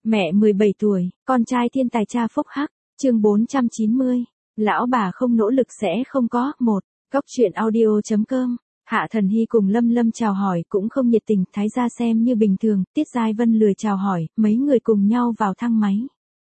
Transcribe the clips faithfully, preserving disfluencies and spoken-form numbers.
Mẹ mười bảy tuổi, con trai thiên tài cha phúc hắc, chương bốn trăm chín mươi. Lão bà không nỗ lực sẽ không có. Một. Góc truyện audio.com. Hạ Thần Hy cùng Lâm Lâm chào hỏi cũng không nhiệt tình, Thái gia xem như bình thường, Tiết Giai Vân lười chào hỏi, mấy người cùng nhau vào thang máy.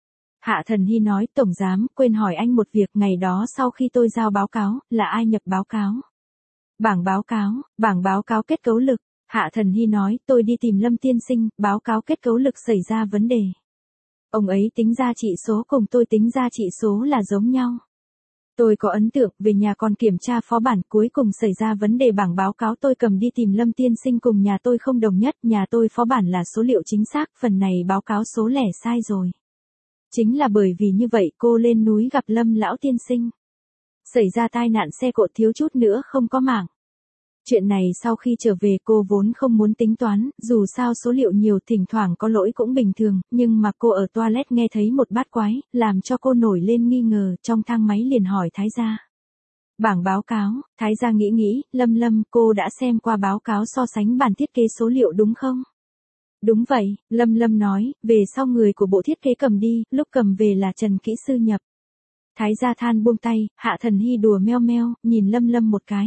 Hạ Thần Hy nói, Tổng Giám, quên hỏi anh một việc, ngày đó sau khi tôi giao báo cáo, là ai nhập báo cáo? Bảng báo cáo, bảng báo cáo kết cấu lực. Hạ Thần Hy nói, tôi đi tìm Lâm tiên sinh, báo cáo kết cấu lực xảy ra vấn đề. Ông ấy tính ra trị số cùng tôi tính ra trị số là giống nhau. Tôi có ấn tượng, về nhà còn kiểm tra phó bản, cuối cùng xảy ra vấn đề bảng báo cáo tôi cầm đi tìm Lâm tiên sinh cùng nhà tôi không đồng nhất, nhà tôi phó bản là số liệu chính xác, phần này báo cáo số lẻ sai rồi. Chính là bởi vì như vậy cô lên núi gặp Lâm lão tiên sinh. Xảy ra tai nạn xe cộ thiếu chút nữa không có mạng. Chuyện này sau khi trở về cô vốn không muốn tính toán, dù sao số liệu nhiều thỉnh thoảng có lỗi cũng bình thường, nhưng mà cô ở toilet nghe thấy một bát quái, làm cho cô nổi lên nghi ngờ, trong thang máy liền hỏi Thái gia. Bảng báo cáo, Thái gia nghĩ nghĩ, Lâm Lâm, cô đã xem qua báo cáo so sánh bản thiết kế số liệu đúng không? Đúng vậy, Lâm Lâm nói, về sau người của bộ thiết kế cầm đi, lúc cầm về là Trần kỹ sư nhập. Thái gia than buông tay, Hạ Thần Hy đùa meo meo, nhìn Lâm Lâm một cái.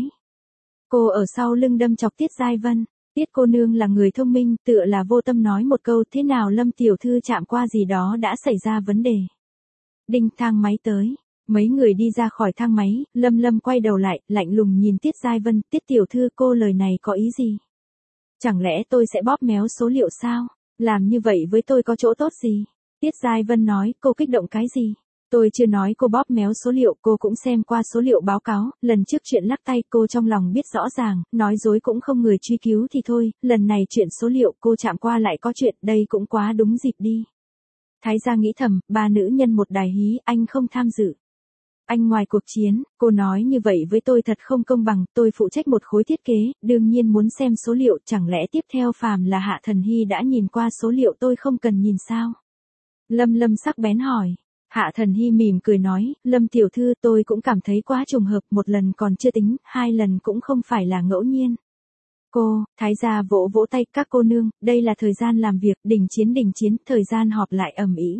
Cô ở sau lưng đâm chọc Tiết Giai Vân. Tiết cô nương là người thông minh, tựa là vô tâm nói một câu, thế nào Lâm tiểu thư chạm qua gì đó đã xảy ra vấn đề. Đinh, thang máy tới. Mấy người đi ra khỏi thang máy, Lâm Lâm quay đầu lại, lạnh lùng nhìn Tiết Giai Vân, Tiết tiểu thư cô lời này có ý gì? Chẳng lẽ tôi sẽ bóp méo số liệu sao? Làm như vậy với tôi có chỗ tốt gì? Tiết Giai Vân nói, cô kích động cái gì? Tôi chưa nói cô bóp méo số liệu, cô cũng xem qua số liệu báo cáo, lần trước chuyện lắc tay cô trong lòng biết rõ ràng, nói dối cũng không người truy cứu thì thôi, lần này chuyện số liệu cô chạm qua lại có chuyện, đây cũng quá đúng dịp đi. Thái gia nghĩ thầm, ba nữ nhân một đài hí, anh không tham dự. Anh ngoài cuộc chiến, cô nói như vậy với tôi thật không công bằng, tôi phụ trách một khối thiết kế, đương nhiên muốn xem số liệu, chẳng lẽ tiếp theo phàm là Hạ Thần Hy đã nhìn qua số liệu tôi không cần nhìn sao? Lâm Lâm sắc bén hỏi. Hạ Thần Hy mỉm cười nói, Lâm tiểu thư tôi cũng cảm thấy quá trùng hợp, một lần còn chưa tính, hai lần cũng không phải là ngẫu nhiên. Cô, Thái gia vỗ vỗ tay, các cô nương, đây là thời gian làm việc, đình chiến đình chiến, thời gian họp lại ầm ĩ.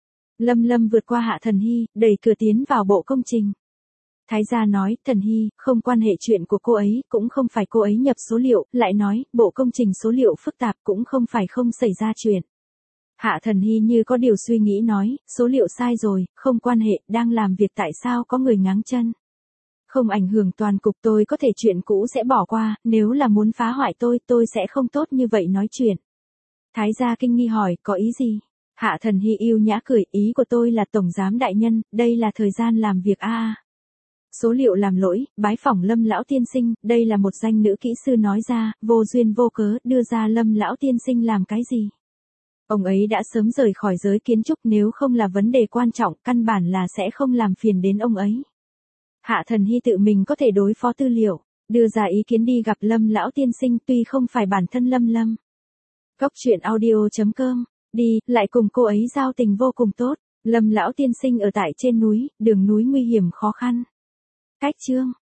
Lâm Lâm vượt qua Hạ Thần Hy, đẩy cửa tiến vào bộ công trình. Thái gia nói, Thần Hy, không quan hệ chuyện của cô ấy, cũng không phải cô ấy nhập số liệu, lại nói, bộ công trình số liệu phức tạp cũng không phải không xảy ra chuyện. Hạ Thần Hy như có điều suy nghĩ nói, số liệu sai rồi, không quan hệ, đang làm việc tại sao có người ngáng chân. Không ảnh hưởng toàn cục, tôi có thể chuyện cũ sẽ bỏ qua, nếu là muốn phá hoại tôi, tôi sẽ không tốt như vậy nói chuyện. Thái gia kinh nghi hỏi, có ý gì? Hạ Thần Hy yêu nhã cười, ý của tôi là Tổng Giám đại nhân, đây là thời gian làm việc a à. Số liệu làm lỗi, bái phỏng Lâm lão tiên sinh, đây là một danh nữ kỹ sư nói ra, vô duyên vô cớ, đưa ra Lâm lão tiên sinh làm cái gì? Ông ấy đã sớm rời khỏi giới kiến trúc, nếu không là vấn đề quan trọng, căn bản là sẽ không làm phiền đến ông ấy. Hạ Thần Hy tự mình có thể đối phó tư liệu, đưa ra ý kiến đi gặp Lâm lão tiên sinh, tuy không phải bản thân Lâm Lâm. Góc truyện audio.com, đi, lại cùng cô ấy giao tình vô cùng tốt. Lâm lão tiên sinh ở tại trên núi, đường núi nguy hiểm khó khăn. Cách chương